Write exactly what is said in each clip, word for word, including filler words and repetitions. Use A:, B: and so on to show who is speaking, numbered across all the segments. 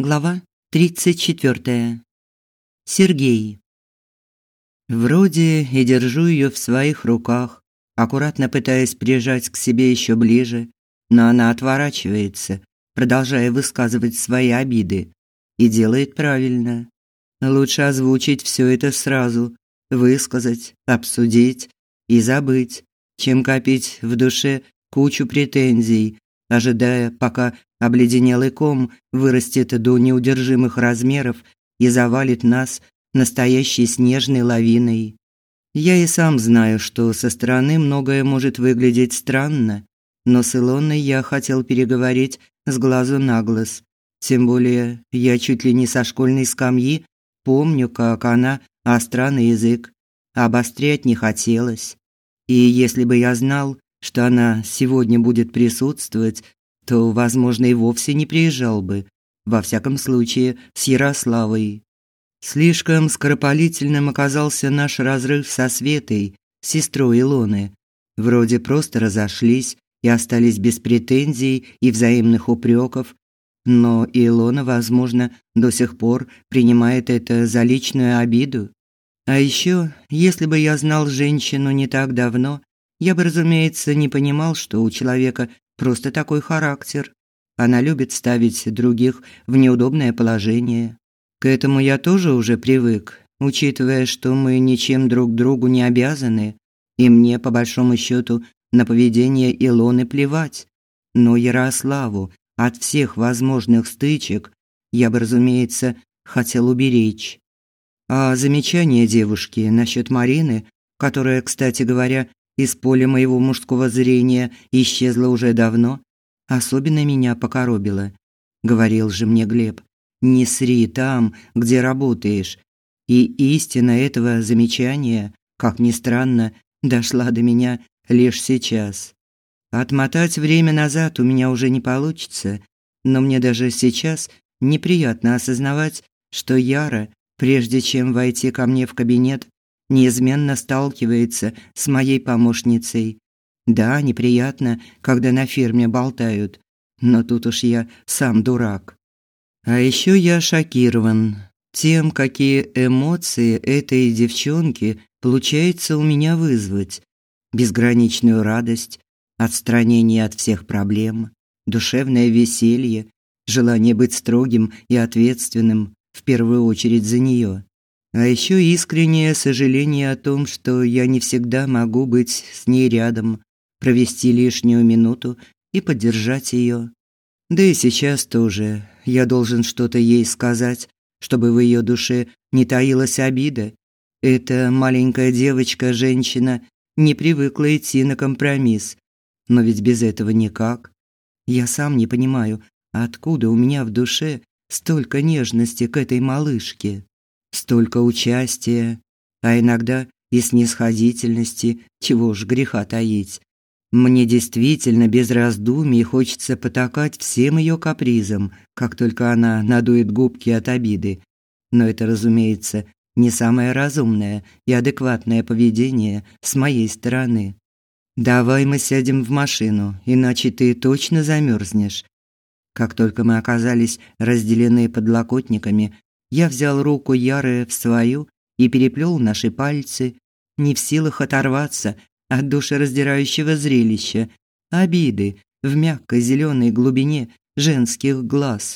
A: Глава тридцать четвёртая. Сергей. Вроде и держу ее в своих руках, аккуратно пытаясь прижать к себе еще ближе, но она отворачивается, продолжая высказывать свои обиды, и делает правильно. Лучше озвучить все это сразу, высказать, обсудить и забыть, чем копить в душе кучу претензий, ожидая, пока обледенелый ком вырастет до неудержимых размеров и завалит нас настоящей снежной лавиной. Я и сам знаю, что со стороны многое может выглядеть странно, но с Илоной я хотел переговорить с глазу на глаз. Тем более я чуть ли не со школьной скамьи помню, как она остра на язык, обострять не хотелось. И если бы я знал, что она сегодня будет присутствовать, то, возможно, и вовсе не приезжал бы, во всяком случае, с Ярославой. Слишком скоропалительным оказался наш разрыв со Светой, сестрой Илоны. Вроде просто разошлись и остались без претензий и взаимных упреков, но Илона, возможно, до сих пор принимает это за личную обиду. А еще, если бы я знал женщину не так давно, я бы, разумеется, не понимал, что у человека просто такой характер. Она любит ставить других в неудобное положение. К этому я тоже уже привык, учитывая, что мы ничем друг другу не обязаны, и мне, по большому счету, на поведение Илоны плевать. Но Ярославу от всех возможных стычек я бы, разумеется, хотел уберечь. А замечание девушки насчет Марины, которая, кстати говоря, из поля моего мужского зрения исчезла уже давно, особенно меня покоробило. Говорил же мне Глеб: не сри там, где работаешь. И истина этого замечания, как ни странно, дошла до меня лишь сейчас. Отмотать время назад у меня уже не получится, но мне даже сейчас неприятно осознавать, что Яра, прежде чем войти ко мне в кабинет, неизменно сталкивается с моей помощницей. Да, неприятно, когда на ферме болтают, но тут уж я сам дурак. А еще я шокирован тем, какие эмоции этой девчонки получается у меня вызвать. Безграничную радость, отстранение от всех проблем, душевное веселье, желание быть строгим и ответственным, в первую очередь за нее. А еще искреннее сожаление о том, что я не всегда могу быть с ней рядом, провести лишнюю минуту и поддержать ее. Да и сейчас тоже я должен что-то ей сказать, чтобы в ее душе не таилась обида. Эта маленькая девочка-женщина не привыкла идти на компромисс, но ведь без этого никак. Я сам не понимаю, откуда у меня в душе столько нежности к этой малышке. Столько участия, а иногда и снисходительности, чего уж греха таить. Мне действительно без раздумий хочется потакать всем ее капризам, как только она надует губки от обиды. Но это, разумеется, не самое разумное и адекватное поведение с моей стороны. «Давай мы сядем в машину, иначе ты точно замерзнешь». Как только мы оказались разделены подлокотниками, я взял руку Яры в свою и переплел наши пальцы, не в силах оторваться от душераздирающего зрелища, обиды в мягкой зеленой глубине женских глаз.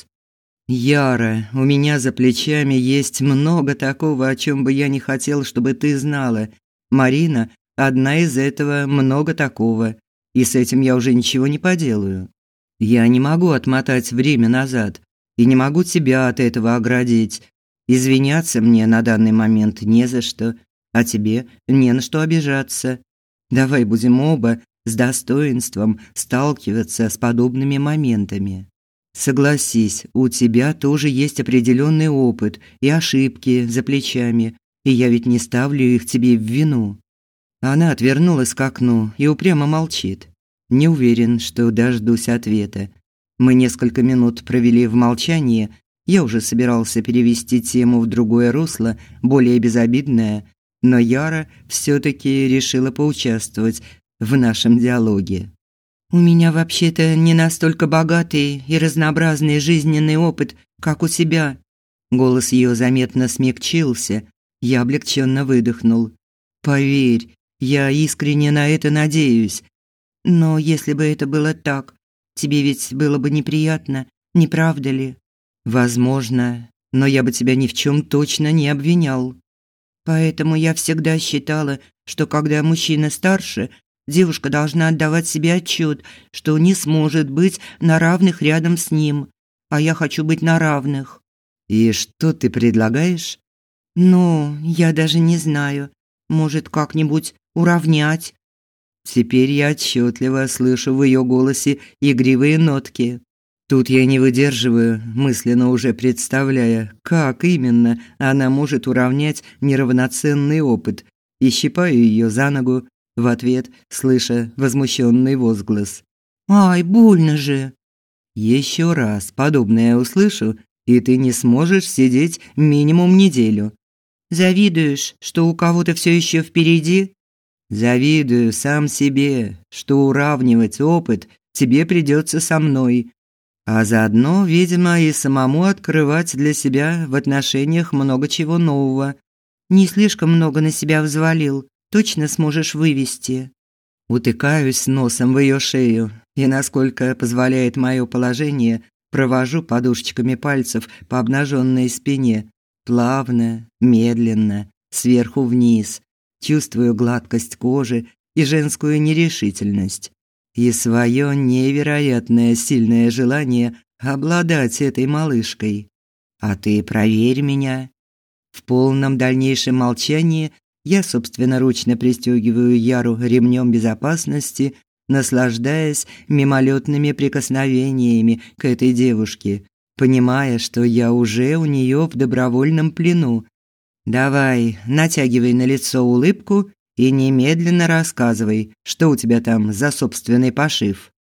A: «Яра, у меня за плечами есть много такого, о чем бы я не хотел, чтобы ты знала. Марина – одна из этого много такого, и с этим я уже ничего не поделаю. Я не могу отмотать время назад, и не могу тебя от этого оградить. Извиняться мне на данный момент не за что, а тебе не на что обижаться. Давай будем оба с достоинством сталкиваться с подобными моментами. Согласись, у тебя тоже есть определенный опыт и ошибки за плечами, и я ведь не ставлю их тебе в вину». Она отвернулась к окну и упрямо молчит. Не уверен, что дождусь ответа. Мы несколько минут провели в молчании. Я уже собирался перевести тему в другое русло, более безобидное, но Яра все-таки решила поучаствовать в нашем диалоге. У меня вообще-то не настолько богатый и разнообразный жизненный опыт, как у тебя. Голос ее заметно смягчился. Я облегченно выдохнул. Поверь, я искренне на это надеюсь. Но если бы это было так, тебе ведь было бы неприятно, не правда ли? Возможно, но я бы тебя ни в чем точно не обвинял. Поэтому я всегда считала, что когда мужчина старше, девушка должна отдавать себе отчет, что не сможет быть на равных рядом с ним, а я хочу быть на равных. И что ты предлагаешь? Ну, я даже не знаю. Может, как-нибудь уравнять? Теперь я отчетливо слышу в ее голосе игривые нотки. Тут я не выдерживаю, мысленно уже представляя, как именно она может уравнять неравноценный опыт, и щипаю ее за ногу, в ответ слыша возмущенный возглас. «Ай, больно же!» «Еще раз подобное услышу, и ты не сможешь сидеть минимум неделю». «Завидуешь, что у кого-то все еще впереди?» «Завидую сам себе, что уравнивать опыт тебе придется со мной». А заодно, видимо, и самому открывать для себя в отношениях много чего нового. Не слишком много на себя взвалил, точно сможешь вывести. Утыкаюсь носом в ее шею и, насколько позволяет мое положение, провожу подушечками пальцев по обнаженной спине, плавно, медленно, сверху вниз, чувствую гладкость кожи и женскую нерешительность. И свое невероятное сильное желание обладать этой малышкой. А ты проверь меня. В полном дальнейшем молчании я собственноручно пристегиваю Яру ремнем безопасности, наслаждаясь мимолетными прикосновениями к этой девушке, понимая, что я уже у нее в добровольном плену. Давай, натягивай на лицо улыбку и немедленно рассказывай, что у тебя там за собственный пошив.